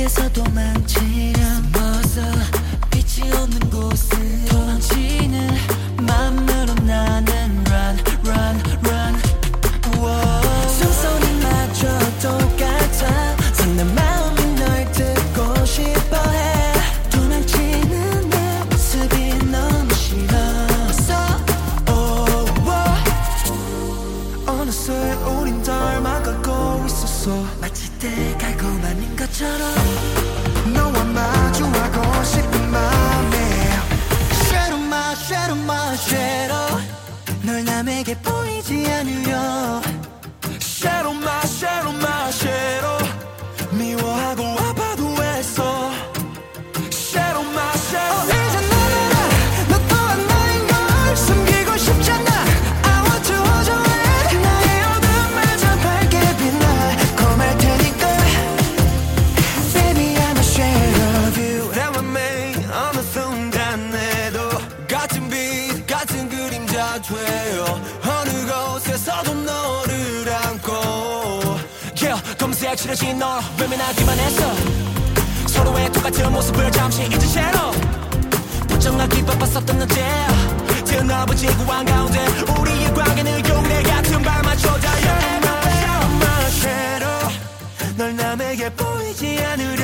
속에서 도망치렴 벗어 빛이 없는 곳을 도망치는 맘으로 나는 run run run 숨소리마저 똑같아 내 마음이 널 듣고 싶어해 도망치는 내 모습이 너무 싫었어 어느새 우린 닮아가고 있었어 마치 때가 고만인 것처럼 너와 마주하고 싶은 맘에 Shadow my shadow my shadow 널 남에게 보이지 않으려 Shadow my shadow my shadow 미워하고 아파도 했어 Shadow my shadow 이제 널 알아 너 또한 나인 걸 숨기고 싶잖아 I want to hold your hand 나의 어둠을 더 밝게 빛나 검할 테니까 Baby I'm a shadow of you 닮아매 어느 순간에도 같은 빛 같은 그림자 돼요 어느 곳에서도 너를 안고 검은색 칠해진 너 외면하기만 했어 서로의 똑같은 모습을 잠시 잊은 채로 부정하기 바빴었던 어제 태어나본 지구 한가운데 우리의 관계는 용례 같은 발맞춰 달려 Everywhere on my shadow 널 남에게 보이지 않을